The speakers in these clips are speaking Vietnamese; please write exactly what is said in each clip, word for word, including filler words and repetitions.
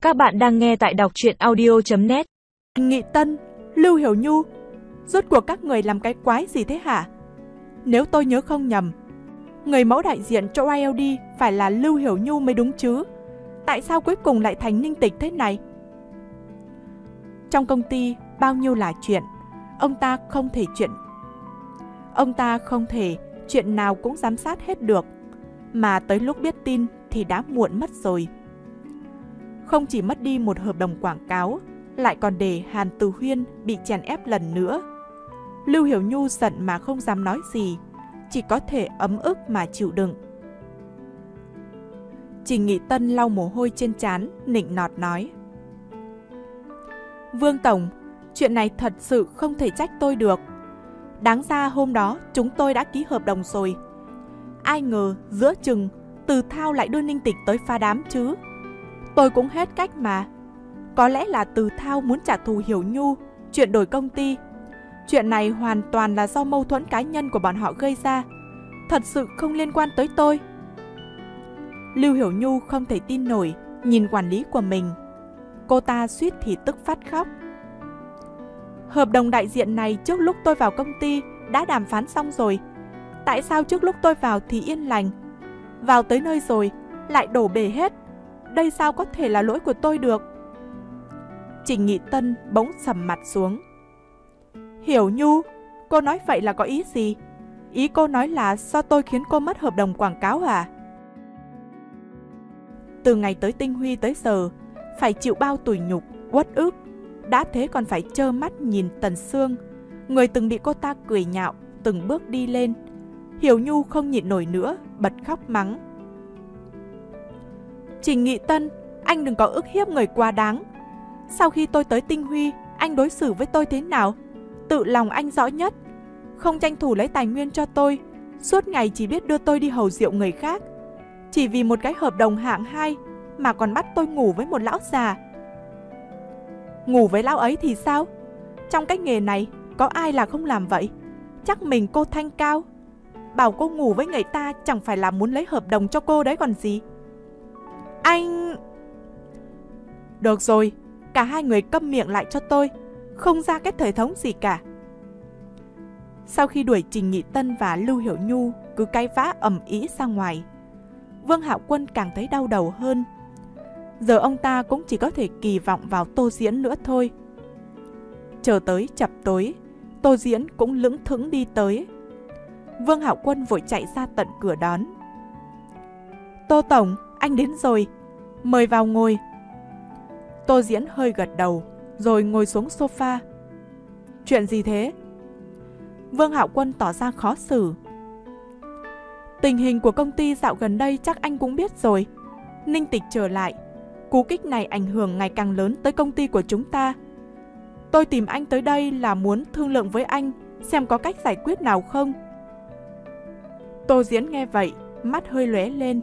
Các bạn đang nghe tại đọc truyện audio chấm net. Nghị Tân, Lưu Hiểu Nhu, rốt cuộc các người làm cái quái gì thế hả? Nếu tôi nhớ không nhầm, người mẫu đại diện cho i eo đi phải là Lưu Hiểu Nhu mới đúng chứ. Tại sao cuối cùng lại thành Ninh Tịch thế này? Trong công ty bao nhiêu là chuyện, ông ta không thể chuyện. Ông ta không thể chuyện nào cũng giám sát hết được, mà tới lúc biết tin thì đã muộn mất rồi. Không chỉ mất đi một hợp đồng quảng cáo, lại còn để Hàn Từ Huyên bị chèn ép lần nữa. Lưu Hiểu Nhu giận mà không dám nói gì, chỉ có thể ấm ức mà chịu đựng. Trình Nghị Tân lau mồ hôi trên trán, nịnh nọt nói: Vương Tổng, chuyện này thật sự không thể trách tôi được. Đáng ra hôm đó chúng tôi đã ký hợp đồng rồi. Ai ngờ giữa chừng Từ Thao lại đưa Ninh Tịch tới phá đám chứ. Tôi cũng hết cách mà. Có lẽ là Từ Thao muốn trả thù Hiểu Nhu, chuyện đổi công ty. Chuyện này hoàn toàn là do mâu thuẫn cá nhân của bọn họ gây ra, thật sự không liên quan tới tôi. Lưu Hiểu Nhu không thể tin nổi nhìn quản lý của mình. Cô ta suýt thì tức phát khóc. Hợp đồng đại diện này trước lúc tôi vào công ty đã đàm phán xong rồi. Tại sao trước lúc tôi vào thì yên lành, vào tới nơi rồi lại đổ bể hết? Đây sao có thể là lỗi của tôi được? Trình Nghị Tân bỗng sầm mặt xuống. Hiểu Nhu, cô nói vậy là có ý gì? Ý cô nói là do tôi khiến cô mất hợp đồng quảng cáo à? Từ ngày tới Tinh Huy tới giờ, phải chịu bao tủi nhục, uất ức. Đã thế còn phải trơ mắt nhìn Tần Sương, người từng bị cô ta cười nhạo, từng bước đi lên. Hiểu Nhu không nhịn nổi nữa, bật khóc mắng. Trình Nghị Tân, anh đừng có ức hiếp người quá đáng. Sau khi tôi tới Tinh Huy, anh đối xử với tôi thế nào? Tự lòng anh rõ nhất. Không tranh thủ lấy tài nguyên cho tôi, suốt ngày chỉ biết đưa tôi đi hầu rượu người khác. Chỉ vì một cái hợp đồng hạng hai mà còn bắt tôi ngủ với một lão già. Ngủ với lão ấy thì sao? Trong cái nghề này có ai là không làm vậy? Chắc mình cô thanh cao. Bảo cô ngủ với người ta chẳng phải là muốn lấy hợp đồng cho cô đấy còn gì. Anh... Được rồi, cả hai người câm miệng lại cho tôi, không ra cái thể thống gì cả. Sau khi đuổi Trình Nghị Tân và Lưu Hiểu Nhu cứ cãi vã ầm ĩ ra ngoài, Vương Hạo Quân càng thấy đau đầu hơn. Giờ ông ta cũng chỉ có thể kỳ vọng vào Tô Diễn nữa thôi. Chờ tới chập tối, Tô Diễn cũng lững thững đi tới. Vương Hạo Quân vội chạy ra tận cửa đón. Tô Tổng, anh đến rồi, mời vào ngồi. Tô Diễn hơi gật đầu, rồi ngồi xuống sofa. Chuyện gì thế? Vương Hạo Quân tỏ ra khó xử. Tình hình của công ty dạo gần đây chắc anh cũng biết rồi. Ninh Tịch trở lại, cú kích này ảnh hưởng ngày càng lớn tới công ty của chúng ta. Tôi tìm anh tới đây là muốn thương lượng với anh, xem có cách giải quyết nào không. Tô Diễn nghe vậy, mắt hơi lóe lên.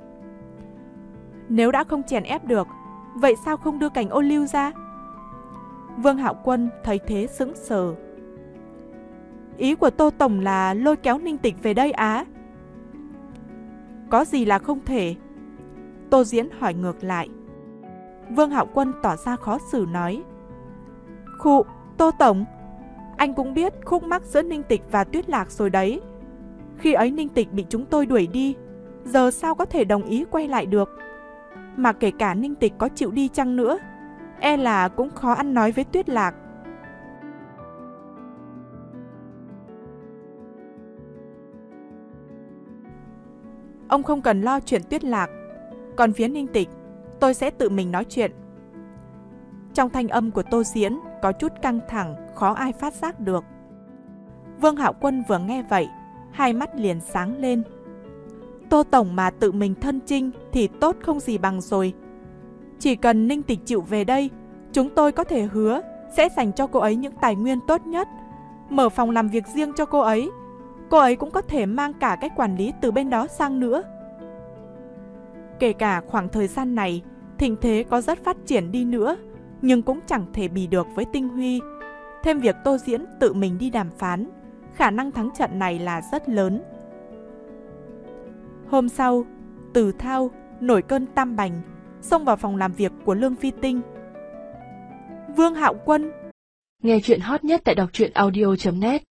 Nếu đã không chèn ép được, vậy sao không đưa Cảnh Ô Lưu ra? Vương Hạo Quân thấy thế sững sờ. Ý của Tô Tổng là lôi kéo Ninh Tịch về đây á? Có gì là không thể? Tô Diễn hỏi ngược lại. Vương Hạo Quân tỏ ra khó xử nói. Khụ, Tô Tổng, anh cũng biết khúc mắc giữa Ninh Tịch và Tuyết Lạc rồi đấy. Khi ấy Ninh Tịch bị chúng tôi đuổi đi, giờ sao có thể đồng ý quay lại được? Mà kể cả Ninh Tịch có chịu đi chăng nữa, e là cũng khó ăn nói với Tuyết Lạc. Ông không cần lo chuyện Tuyết Lạc, còn phía Ninh Tịch, tôi sẽ tự mình nói chuyện. Trong thanh âm của Tô Diễn có chút căng thẳng, khó ai phát giác được. Vương Hạo Quân vừa nghe vậy, hai mắt liền sáng lên. Tô Tổng mà tự mình thân chinh thì tốt không gì bằng rồi. Chỉ cần Ninh Tịch chịu về đây, chúng tôi có thể hứa sẽ dành cho cô ấy những tài nguyên tốt nhất, mở phòng làm việc riêng cho cô ấy. Cô ấy cũng có thể mang cả cái quản lý từ bên đó sang nữa. Kể cả khoảng thời gian này, thịnh thế có rất phát triển đi nữa, nhưng cũng chẳng thể bì được với Tinh Huy. Thêm việc Tô Diễn tự mình đi đàm phán, khả năng thắng trận này là rất lớn. Hôm sau, Từ Thao nổi cơn tam bành, xông vào phòng làm việc của Lương Phi Tinh. Vương Hạo Quân. Nghe chuyện hot nhất tại đọc truyện audio chấm net.